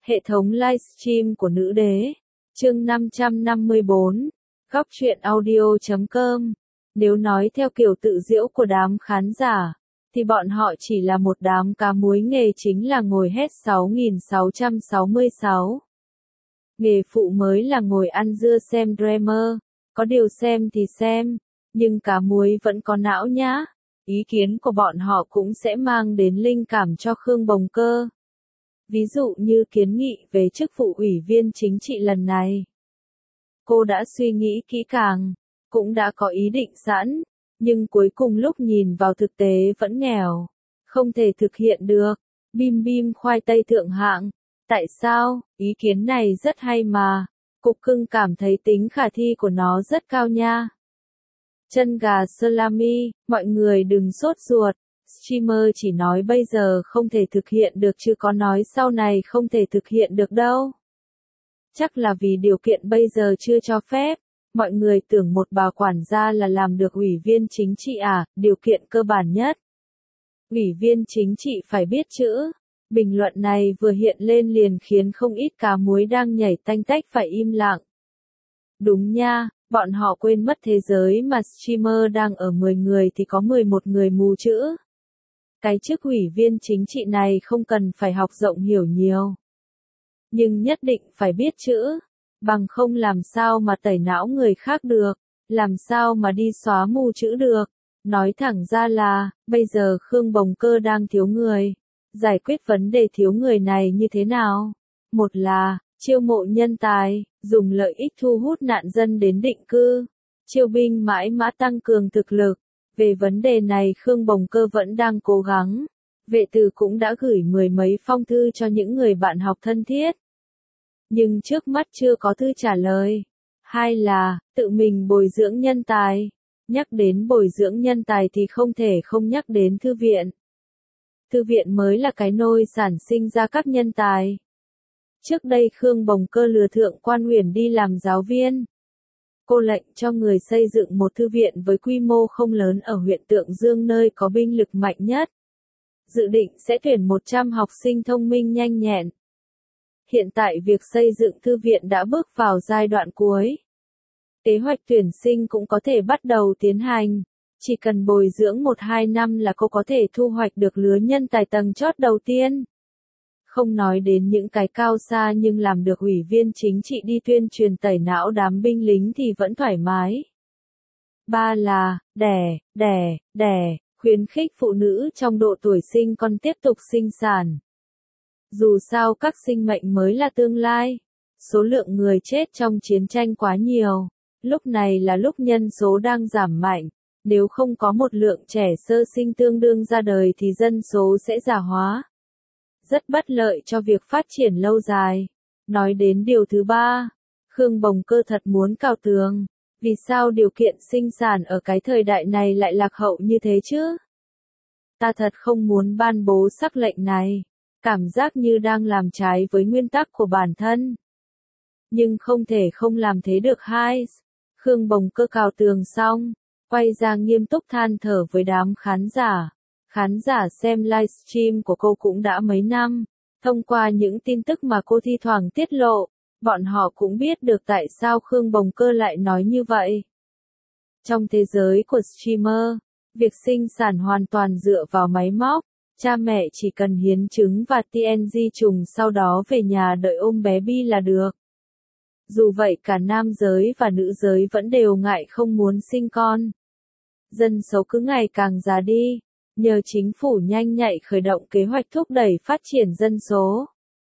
Hệ thống livestream của nữ đế. Chương 554. Góc truyện audio.com. Nếu nói theo kiểu tự giễu của đám khán giả, thì bọn họ chỉ là một đám cá muối, nghề chính là ngồi hét 6666. Nghề phụ mới là ngồi ăn dưa xem drama, có điều xem thì xem, nhưng cá muối vẫn có não nhá. Ý kiến của bọn họ cũng sẽ mang đến linh cảm cho Khương Bồng Cơ. Ví dụ như kiến nghị về chức vụ ủy viên chính trị lần này. Cô đã suy nghĩ kỹ càng, cũng đã có ý định sẵn, nhưng cuối cùng lúc nhìn vào thực tế vẫn nghèo, không thể thực hiện được. Bim bim khoai tây thượng hạng. Tại sao? Ý kiến này rất hay mà. Cục Cưng cảm thấy tính khả thi của nó rất cao nha. Chân gà salami, mọi người đừng sốt ruột. Streamer chỉ nói bây giờ không thể thực hiện được chứ có nói sau này không thể thực hiện được đâu. Chắc là vì điều kiện bây giờ chưa cho phép. Mọi người tưởng một bà quản gia là làm được ủy viên chính trị à, điều kiện cơ bản nhất. Ủy viên chính trị phải biết chữ. Bình luận này vừa hiện lên liền khiến không ít cá muối đang nhảy tanh tách phải im lặng. Đúng nha, bọn họ quên mất thế giới mà streamer đang ở 10 người thì có 11 người mù chữ. Cái chức ủy viên chính trị này không cần phải học rộng hiểu nhiều. Nhưng nhất định phải biết chữ, bằng không làm sao mà tẩy não người khác được, làm sao mà đi xóa mù chữ được. Nói thẳng ra là, bây giờ Khương Bồng Cơ đang thiếu người. Giải quyết vấn đề thiếu người này như thế nào? Một là, chiêu mộ nhân tài, dùng lợi ích thu hút nạn dân đến định cư. Chiêu binh mãi mã tăng cường thực lực. Về vấn đề này Khương Bồng Cơ vẫn đang cố gắng. Vệ Từ cũng đã gửi 10 mấy phong thư cho những người bạn học thân thiết. Nhưng trước mắt chưa có thư trả lời. Hai là, tự mình bồi dưỡng nhân tài. Nhắc đến bồi dưỡng nhân tài thì không thể không nhắc đến thư viện. Thư viện mới là cái nôi sản sinh ra các nhân tài. Trước đây Khương Bồng Cơ lừa Thượng Quan Huyền đi làm giáo viên. Cô lệnh cho người xây dựng một thư viện với quy mô không lớn ở huyện Tượng Dương nơi có binh lực mạnh nhất. Dự định sẽ tuyển 100 học sinh thông minh nhanh nhẹn. Hiện tại việc xây dựng thư viện đã bước vào giai đoạn cuối. Kế hoạch tuyển sinh cũng có thể bắt đầu tiến hành. Chỉ cần bồi dưỡng 1-2 năm là cô có thể thu hoạch được lứa nhân tài tầng chót đầu tiên. Không nói đến những cái cao xa nhưng làm được ủy viên chính trị đi tuyên truyền tẩy não đám binh lính thì vẫn thoải mái. Ba là, đẻ, khuyến khích phụ nữ trong độ tuổi sinh con tiếp tục sinh sản. Dù sao các sinh mệnh mới là tương lai. Số lượng người chết trong chiến tranh quá nhiều. Lúc này là lúc nhân số đang giảm mạnh. Nếu không có một lượng trẻ sơ sinh tương đương ra đời thì dân số sẽ già hóa. Rất bất lợi cho việc phát triển lâu dài. Nói đến điều thứ ba, Khương Bồng Cơ thật muốn cào tường. Vì sao điều kiện sinh sản ở cái thời đại này lại lạc hậu như thế chứ? Ta thật không muốn ban bố sắc lệnh này. Cảm giác như đang làm trái với nguyên tắc của bản thân. Nhưng không thể không làm thế được hai. Khương Bồng Cơ cào tường xong, quay ra nghiêm túc than thở với đám khán giả. Khán giả xem livestream của cô cũng đã mấy năm. Thông qua những tin tức mà cô thi thoảng tiết lộ, bọn họ cũng biết được tại sao Khương Bồng Cơ lại nói như vậy. Trong thế giới của streamer, việc sinh sản hoàn toàn dựa vào máy móc. Cha mẹ chỉ cần hiến trứng và TNG trùng sau đó về nhà đợi ôm bé Bi là được. Dù vậy cả nam giới và nữ giới vẫn đều ngại không muốn sinh con. Dân số cứ ngày càng già đi. Nhờ chính phủ nhanh nhạy khởi động kế hoạch thúc đẩy phát triển dân số.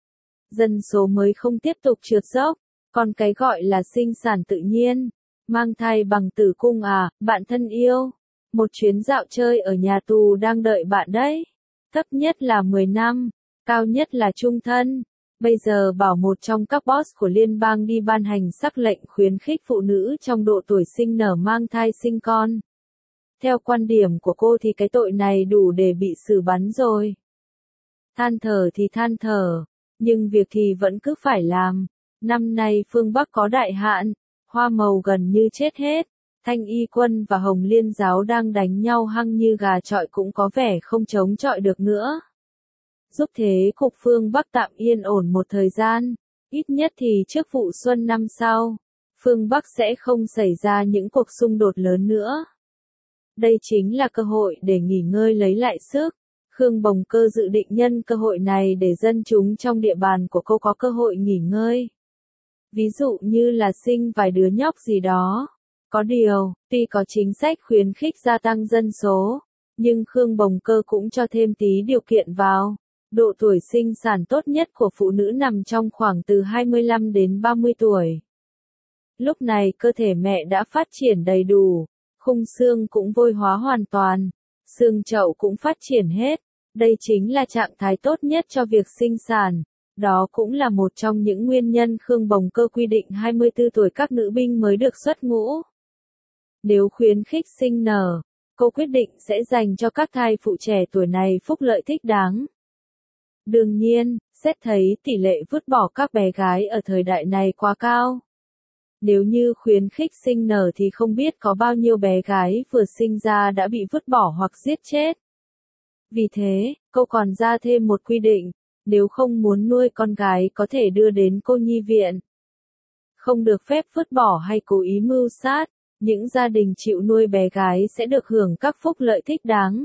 Dân số mới không tiếp tục trượt dốc, còn cái gọi là sinh sản tự nhiên, mang thai bằng tử cung à, bạn thân yêu. Một chuyến dạo chơi ở nhà tù đang đợi bạn đấy. Thấp nhất là 10 năm, cao nhất là chung thân. Bây giờ bảo một trong các boss của liên bang đi ban hành sắc lệnh khuyến khích phụ nữ trong độ tuổi sinh nở mang thai sinh con. Theo quan điểm của cô thì cái tội này đủ để bị xử bắn rồi. Than thở thì than thở, nhưng việc thì vẫn cứ phải làm. Năm nay phương Bắc có đại hạn, hoa màu gần như chết hết. Thanh Y Quân và Hồng Liên Giáo đang đánh nhau hăng như gà chọi cũng có vẻ không chống chọi được nữa. giúp thế cục phương Bắc tạm yên ổn một thời gian, ít nhất thì trước vụ xuân năm sau, phương Bắc sẽ không xảy ra những cuộc xung đột lớn nữa. Đây chính là cơ hội để nghỉ ngơi lấy lại sức. Khương Bồng Cơ dự định nhân cơ hội này để dân chúng trong địa bàn của cô có cơ hội nghỉ ngơi. Ví dụ như là sinh vài đứa nhóc gì đó. Có điều, tuy có chính sách khuyến khích gia tăng dân số, nhưng Khương Bồng Cơ cũng cho thêm tí điều kiện vào. Độ tuổi sinh sản tốt nhất của phụ nữ nằm trong khoảng từ 25 đến 30 tuổi. Lúc này cơ thể mẹ đã phát triển đầy đủ, khung xương cũng vôi hóa hoàn toàn, xương chậu cũng phát triển hết. Đây chính là trạng thái tốt nhất cho việc sinh sản. Đó cũng là một trong những nguyên nhân Khương Bồng Cơ quy định 24 tuổi các nữ binh mới được xuất ngũ. Nếu khuyến khích sinh nở, cô quyết định sẽ dành cho các thai phụ trẻ tuổi này phúc lợi thích đáng. Đương nhiên, xét thấy tỷ lệ vứt bỏ các bé gái ở thời đại này quá cao. Nếu như khuyến khích sinh nở thì không biết có bao nhiêu bé gái vừa sinh ra đã bị vứt bỏ hoặc giết chết. Vì thế, cô còn ra thêm một quy định, nếu không muốn nuôi con gái có thể đưa đến cô nhi viện. Không được phép vứt bỏ hay cố ý mưu sát, những gia đình chịu nuôi bé gái sẽ được hưởng các phúc lợi thích đáng.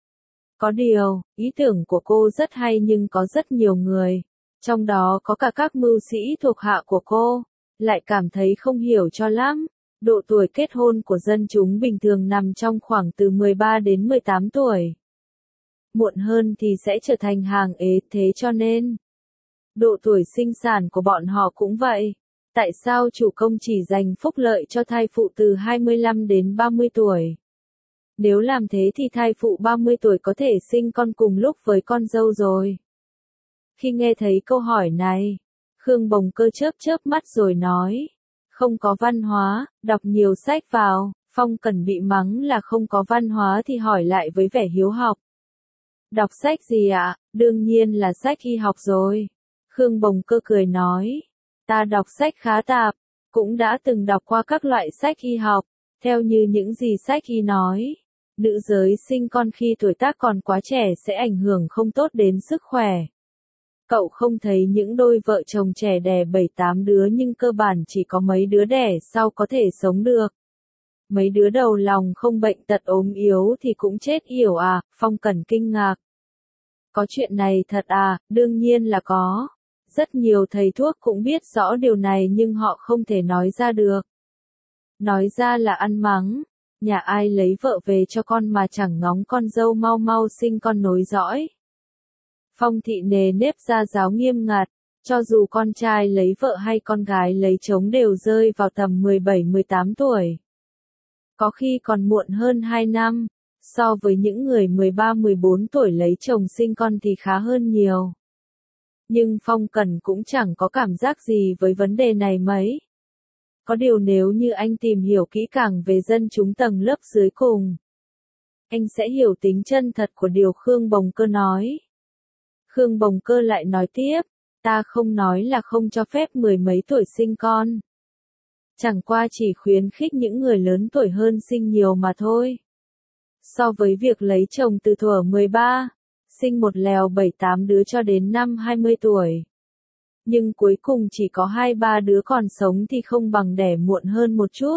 Có điều, ý tưởng của cô rất hay nhưng có rất nhiều người, trong đó có cả các mưu sĩ thuộc hạ của cô, lại cảm thấy không hiểu cho lắm. Độ tuổi kết hôn của dân chúng bình thường nằm trong khoảng từ 13 đến 18 tuổi. Muộn hơn thì sẽ trở thành hàng ế, thế cho nên độ tuổi sinh sản của bọn họ cũng vậy. Tại sao chủ công chỉ dành phúc lợi cho thai phụ từ 25 đến 30 tuổi? Nếu làm thế thì thai phụ 30 tuổi có thể sinh con cùng lúc với con dâu rồi. Khi nghe thấy câu hỏi này, Khương Bồng Cơ chớp chớp mắt rồi nói, không có văn hóa, đọc nhiều sách vào. Phong Cần bị mắng là không có văn hóa thì hỏi lại với vẻ hiếu học. Đọc sách gì ạ? Đương nhiên là sách y học rồi. Khương Bồng Cơ cười nói, ta đọc sách khá tạp, cũng đã từng đọc qua các loại sách y học, theo như những gì sách y nói. Nữ giới sinh con khi tuổi tác còn quá trẻ sẽ ảnh hưởng không tốt đến sức khỏe. Cậu không thấy những đôi vợ chồng trẻ đẻ 7-8 đứa nhưng cơ bản chỉ có mấy đứa đẻ sau có thể sống được. Mấy đứa đầu lòng không bệnh tật ốm yếu thì cũng chết yểu à? Phong Cần kinh ngạc. Có chuyện này thật à? Đương nhiên là có. Rất nhiều thầy thuốc cũng biết rõ điều này nhưng họ không thể nói ra được. Nói ra là ăn mắng. Nhà ai lấy vợ về cho con mà chẳng ngóng con dâu mau mau sinh con nối dõi. Phong thị nề nếp gia giáo nghiêm ngặt, cho dù con trai lấy vợ hay con gái lấy chồng đều rơi vào tầm 17-18 tuổi. Có khi còn muộn hơn 2 năm, so với những người 13-14 tuổi lấy chồng sinh con thì khá hơn nhiều. Nhưng Phong Cần cũng chẳng có cảm giác gì với vấn đề này mấy. Có điều nếu như anh tìm hiểu kỹ càng về dân chúng tầng lớp dưới cùng, anh sẽ hiểu tính chân thật của điều Khương Bồng Cơ nói. Khương Bồng Cơ lại nói tiếp, ta không nói là không cho phép mười mấy tuổi sinh con. Chẳng qua chỉ khuyến khích những người lớn tuổi hơn sinh nhiều mà thôi. So với việc lấy chồng từ thuở 13, sinh một lèo 7-8 đứa cho đến năm 20 tuổi. Nhưng cuối cùng chỉ có 2-3 đứa còn sống thì không bằng đẻ muộn hơn một chút.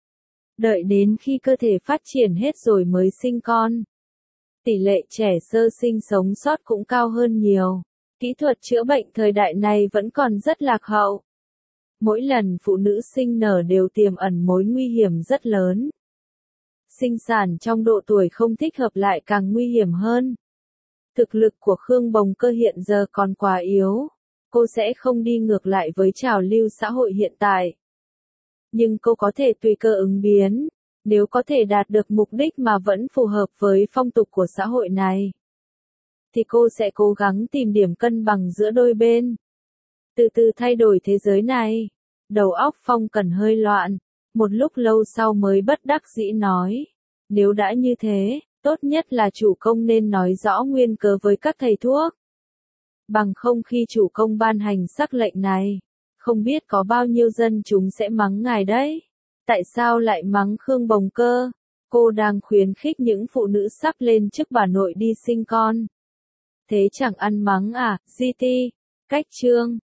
Đợi đến khi cơ thể phát triển hết rồi mới sinh con. Tỷ lệ trẻ sơ sinh sống sót cũng cao hơn nhiều. Kỹ thuật chữa bệnh thời đại này vẫn còn rất lạc hậu. Mỗi lần phụ nữ sinh nở đều tiềm ẩn mối nguy hiểm rất lớn. Sinh sản trong độ tuổi không thích hợp lại càng nguy hiểm hơn. Thực lực của Khương Bồng Cơ hiện giờ còn quá yếu. Cô sẽ không đi ngược lại với trào lưu xã hội hiện tại. Nhưng cô có thể tùy cơ ứng biến, nếu có thể đạt được mục đích mà vẫn phù hợp với phong tục của xã hội này, thì cô sẽ cố gắng tìm điểm cân bằng giữa đôi bên. Từ từ thay đổi thế giới này. Đầu óc Phong Cần hơi loạn, một lúc lâu sau mới bất đắc dĩ nói, nếu đã như thế, tốt nhất là chủ công nên nói rõ nguyên cớ với các thầy thuốc. Bằng không khi chủ công ban hành sắc lệnh này, không biết có bao nhiêu dân chúng sẽ mắng ngài đấy. Tại sao lại mắng Khương Bồng Cơ? Cô đang khuyến khích những phụ nữ sắp lên chức bà nội đi sinh con. Thế chẳng ăn mắng à, GT. Cách chương